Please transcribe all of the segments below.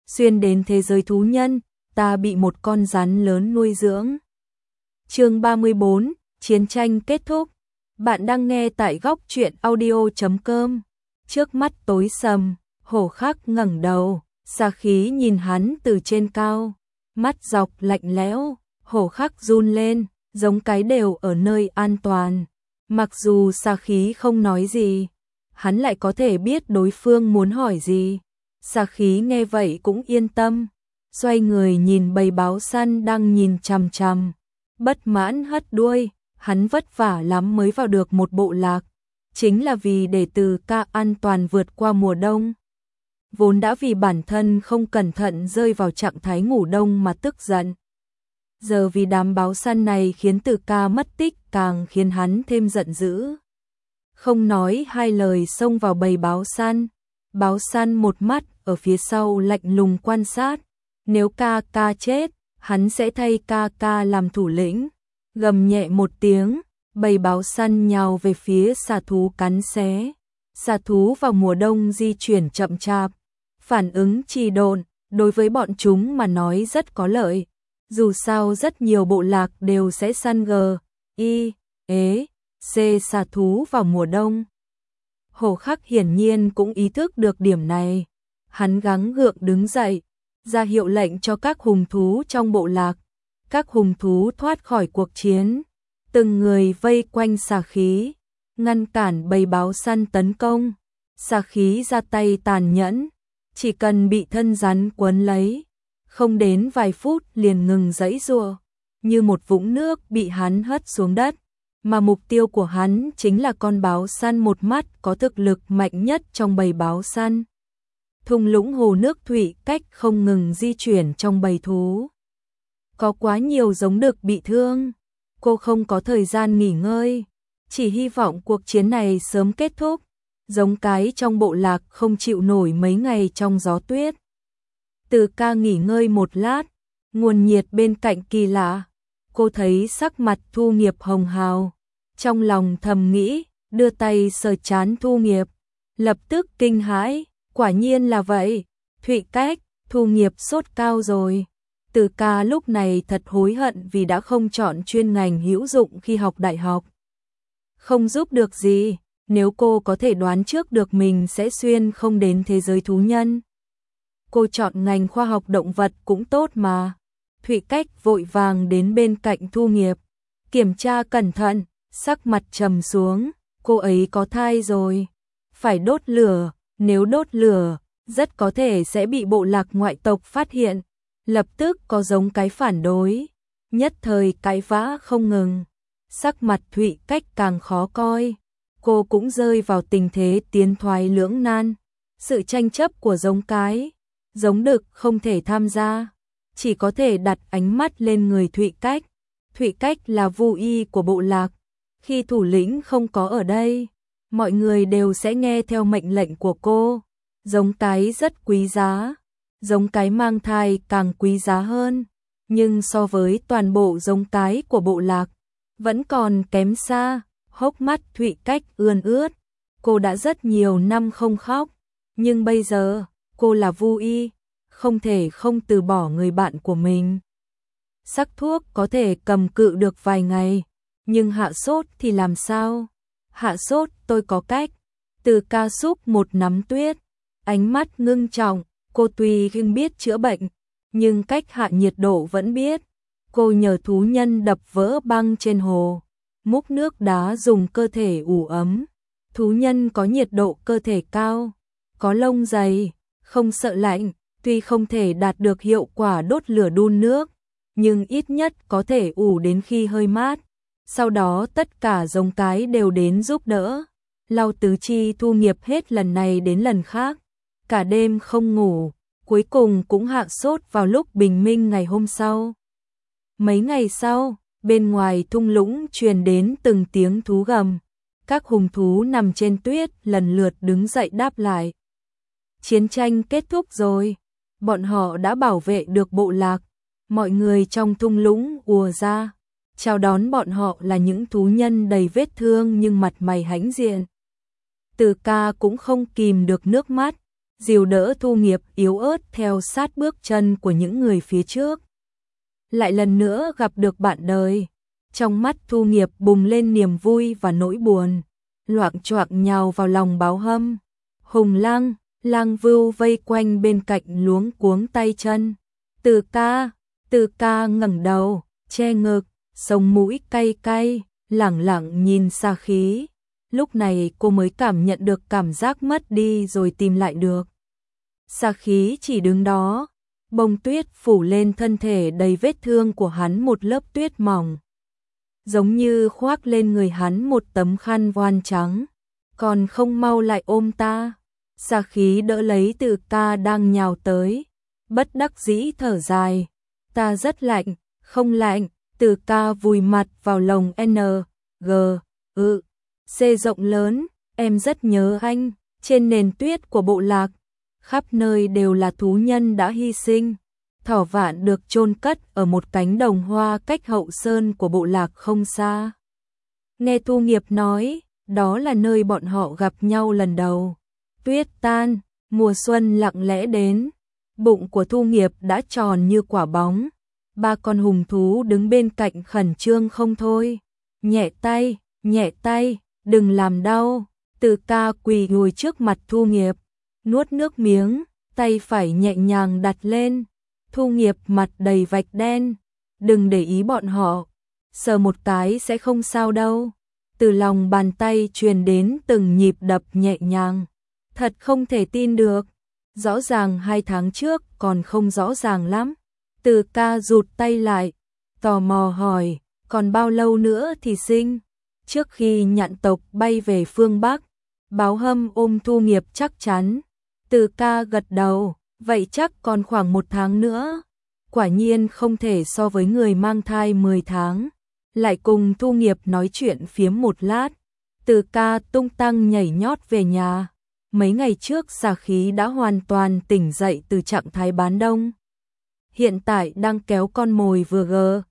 xuyên đến thế giới thú nhân, ta bị một con rắn lớn nuôi dưỡng. Chương 34, chiến tranh kết thúc. Bạn đang nghe tại góc truyện audio.com. Trước mắt tối sầm, Hổ Khắc ngẩng đầu, xà khí nhìn hắn từ trên cao, mắt dọc lạnh lẽo, Hổ Khắc run lên, giống cái đều ở nơi an toàn. Mặc dù xà khí không nói gì, hắn lại có thể biết đối phương muốn hỏi gì. Xà khí nghe vậy cũng yên tâm, xoay người nhìn bầy báo săn đang nhìn chằm chằm, bất mãn hất đuôi, hắn vất vả lắm mới vào được một bộ lạc, chính là vì để Từ Ca an toàn vượt qua mùa đông. Vốn đã vì bản thân không cẩn thận rơi vào trạng thái ngủ đông mà tức giận. Giờ vì đám báo săn này khiến Từ Ca mất tích càng khiến hắn thêm giận dữ. Không nói hai lời xông vào bầy báo săn một mắt ở phía sau lạnh lùng quan sát, nếu ca ca chết, hắn sẽ thay ca ca làm thủ lĩnh. Gầm nhẹ một tiếng, bầy báo săn nhào về phía xà thú cắn xé. Xà thú vào mùa đông di chuyển chậm chạp, phản ứng trì độn, đối với bọn chúng mà nói rất có lợi. Dù sao rất nhiều bộ lạc đều sẽ săn xà thú vào mùa đông. Hổ Khắc hiển nhiên cũng ý thức được điểm này. Hắn gắng gượng đứng dậy, ra hiệu lệnh cho các hùng thú trong bộ lạc. Các hùng thú thoát khỏi cuộc chiến, từng người vây quanh xà khí, ngăn cản bầy báo săn tấn công. Xà khí ra tay tàn nhẫn, chỉ cần bị thân rắn quấn lấy, không đến vài phút liền ngừng giãy giụa, như một vũng nước bị hắn hất xuống đất. Mà mục tiêu của hắn chính là con báo săn một mắt có thực lực mạnh nhất trong bầy báo săn. Thung lũng hồ nước Thủy Cách không ngừng di chuyển trong bầy thú. Có quá nhiều giống đực bị thương, cô không có thời gian nghỉ ngơi, chỉ hy vọng cuộc chiến này sớm kết thúc. Giống cái trong bộ lạc không chịu nổi mấy ngày trong gió tuyết. Từ Ca nghỉ ngơi một lát, nguồn nhiệt bên cạnh kỳ lạ. Cô thấy sắc mặt Thu Nghiệp hồng hào, trong lòng thầm nghĩ, đưa tay sờ trán Thu Nghiệp, lập tức kinh hãi, quả nhiên là vậy, Thụy Cách, Thu Nghiệp sốt cao rồi. Từ Ca lúc này thật hối hận vì đã không chọn chuyên ngành hữu dụng khi học đại học. Không giúp được gì, nếu cô có thể đoán trước được mình sẽ xuyên không đến thế giới thú nhân. Cô chọn ngành khoa học động vật cũng tốt mà. Thụy Cách vội vàng đến bên cạnh Thu Nghiệp, kiểm tra cẩn thận, sắc mặt trầm xuống, cô ấy có thai rồi, phải đốt lửa, nếu đốt lửa, rất có thể sẽ bị bộ lạc ngoại tộc phát hiện, lập tức có giống cái phản đối, nhất thời cãi vã không ngừng, sắc mặt Thụy Cách càng khó coi, cô cũng rơi vào tình thế tiến thoái lưỡng nan, sự tranh chấp của giống cái, giống đực không thể tham gia. Chỉ có thể đặt ánh mắt lên người Thụy Cách. Thụy Cách là vu y của bộ lạc. Khi thủ lĩnh không có ở đây, mọi người đều sẽ nghe theo mệnh lệnh của cô. Giống cái rất quý giá, giống cái mang thai càng quý giá hơn. Nhưng so với toàn bộ giống cái của bộ lạc, vẫn còn kém xa. Hốc mắt Thụy Cách ươn ướt. Cô đã rất nhiều năm không khóc, nhưng bây giờ, cô là vu y, không thể không từ bỏ người bạn của mình. Sắc thuốc có thể cầm cự được vài ngày, nhưng hạ sốt thì làm sao? Hạ sốt tôi có cách. Từ Ca xúc một nắm tuyết, ánh mắt ngưng trọng, cô tuy không biết chữa bệnh, nhưng cách hạ nhiệt độ vẫn biết. Cô nhờ thú nhân đập vỡ băng trên hồ, múc nước đá dùng cơ thể ủ ấm. Thú nhân có nhiệt độ cơ thể cao, có lông dày, không sợ lạnh. Tuy không thể đạt được hiệu quả đốt lửa đun nước, nhưng ít nhất có thể ủ đến khi hơi mát. Sau đó tất cả giống cái đều đến giúp đỡ. Lau tứ chi Thu Nghiệp hết lần này đến lần khác. Cả đêm không ngủ, cuối cùng cũng hạ sốt vào lúc bình minh ngày hôm sau. Mấy ngày sau, bên ngoài thung lũng truyền đến từng tiếng thú gầm. Các hùng thú nằm trên tuyết lần lượt đứng dậy đáp lại. Chiến tranh kết thúc rồi. Bọn họ đã bảo vệ được bộ lạc, mọi người trong thung lũng ùa ra, chào đón bọn họ là những thú nhân đầy vết thương nhưng mặt mày hãnh diện. Từ Ca cũng không kìm được nước mắt, dìu đỡ Thu Nghiệp yếu ớt theo sát bước chân của những người phía trước. Lại lần nữa gặp được bạn đời. Trong mắt Thu Nghiệp bùng lên niềm vui và nỗi buồn, loạng choạng nhào vào lòng Báo Hâm. Hùng Lăng, Lang Vưu vây quanh bên cạnh luống cuống tay chân. Từ ca ngẩng đầu, che ngực, sống mũi cay cay, lẳng lặng nhìn Sa Khí. Lúc này cô mới cảm nhận được cảm giác mất đi rồi tìm lại được. Sa Khí chỉ đứng đó, bông tuyết phủ lên thân thể đầy vết thương của hắn một lớp tuyết mỏng, giống như khoác lên người hắn một tấm khăn voan trắng. Còn không mau lại ôm ta. Sa Khí đỡ lấy Từ ca đang nhào tới, bất đắc dĩ thở dài. Ta rất lạnh. Không lạnh. Từ ca vùi mặt vào lồng C rộng lớn. Em rất nhớ anh. Trên nền tuyết của bộ lạc, khắp nơi đều là thú nhân đã hy sinh. Thỏ vạn được chôn cất ở một cánh đồng hoa cách hậu sơn của bộ lạc không xa. Nghe Thu Nghiệp nói, đó là nơi bọn họ gặp nhau lần đầu. Tuyết tan, mùa xuân lặng lẽ đến. Bụng của Thu Nghiệp đã tròn như quả bóng. Ba con hùng thú đứng bên cạnh khẩn trương không thôi. Nhẹ tay, đừng làm đau. Từ ca quỳ ngồi trước mặt Thu Nghiệp, nuốt nước miếng, tay phải nhẹ nhàng đặt lên. Thu Nghiệp mặt đầy vạch đen. Đừng để ý bọn họ, sờ một cái sẽ không sao đâu. Từ lòng bàn tay truyền đến từng nhịp đập nhẹ nhàng. Thật không thể tin được. Rõ ràng 2 tháng trước còn không rõ ràng lắm. Từ ca rụt tay lại, tò mò hỏi, còn bao lâu nữa thì sinh? Trước khi nhạn tộc bay về phương Bắc, Báo Hâm ôm Thu Nghiệp chắc chắn. Từ ca gật đầu, vậy chắc còn khoảng 1 tháng nữa. Quả nhiên không thể so với người mang thai 10 tháng. Lại cùng Thu Nghiệp nói chuyện phiếm một lát. Từ ca tung tăng nhảy nhót về nhà. Mấy ngày trước Sa Khí đã hoàn toàn tỉnh dậy từ trạng thái bán đông. Hiện tại đang kéo con mồi vừa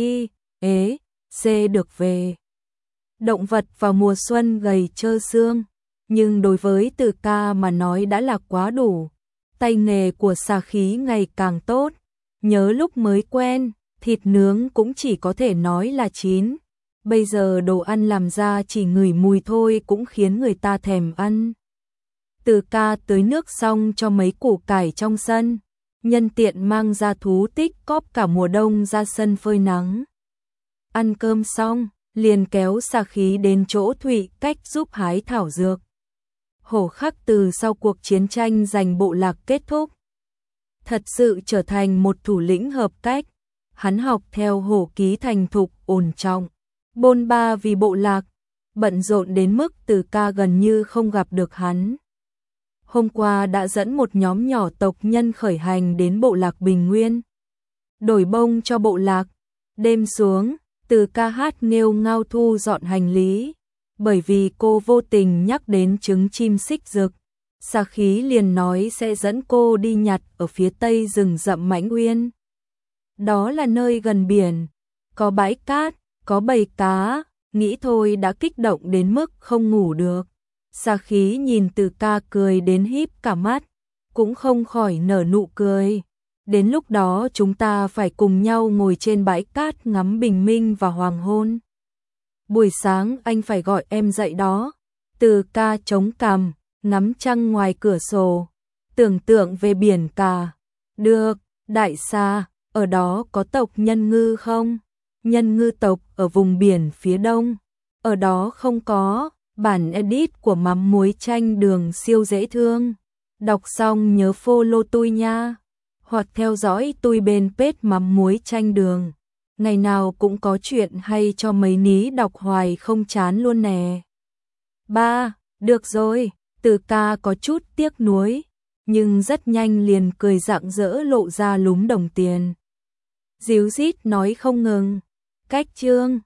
được về. Động vật vào mùa xuân gầy trơ xương, nhưng đối với Từ ca mà nói đã là quá đủ. Tay nghề của Sa Khí ngày càng tốt. Nhớ lúc mới quen, thịt nướng cũng chỉ có thể nói là chín. Bây giờ đồ ăn làm ra chỉ ngửi mùi thôi cũng khiến người ta thèm ăn. Từ ca tưới nước xong cho mấy củ cải trong sân, nhân tiện mang ra thú tích cóp cả mùa đông ra sân phơi nắng. Ăn cơm xong, liền kéo Sa Khí đến chỗ Thụy Cách giúp hái thảo dược. Hổ Khắc từ sau cuộc chiến tranh giành bộ lạc kết thúc, thật sự trở thành một thủ lĩnh hợp cách. Hắn học theo Hổ Ký thành thục ổn trọng, bôn ba vì bộ lạc, bận rộn đến mức Từ ca gần như không gặp được hắn. Hôm qua đã dẫn một nhóm nhỏ tộc nhân khởi hành đến bộ lạc Bình Nguyên, đổi bông cho bộ lạc. Đêm xuống, Từ ca hát nghêu ngao thu dọn hành lý, bởi vì cô vô tình nhắc đến trứng chim xích rực. Sa Khí liền nói sẽ dẫn cô đi nhặt ở phía tây rừng rậm Mãnh Uyên. Đó là nơi gần biển, có bãi cát, có bầy cá, nghĩ thôi đã kích động đến mức không ngủ được. Sa Khí nhìn Từ ca cười đến híp cả mắt, cũng không khỏi nở nụ cười. Đến lúc đó chúng ta phải cùng nhau ngồi trên bãi cát ngắm bình minh và hoàng hôn. Buổi sáng anh phải gọi em dậy đó. Từ ca chống cằm, ngắm trăng ngoài cửa sổ, tưởng tượng về biển cả. Được, đại Sa, ở đó có tộc Nhân Ngư không? Nhân Ngư tộc ở vùng biển phía đông. Ở đó không có. Bản edit của mắm muối chanh đường siêu dễ thương. Đọc xong nhớ follow tôi nha. Hoặc theo dõi tôi bên page mắm muối chanh đường. Ngày nào cũng có chuyện hay cho mấy ní đọc hoài không chán luôn nè. 3. Được rồi. Từ ca có chút tiếc nuối, nhưng rất nhanh liền cười rạng rỡ lộ ra lúm đồng tiền. Díu dít nói không ngừng. Cách chương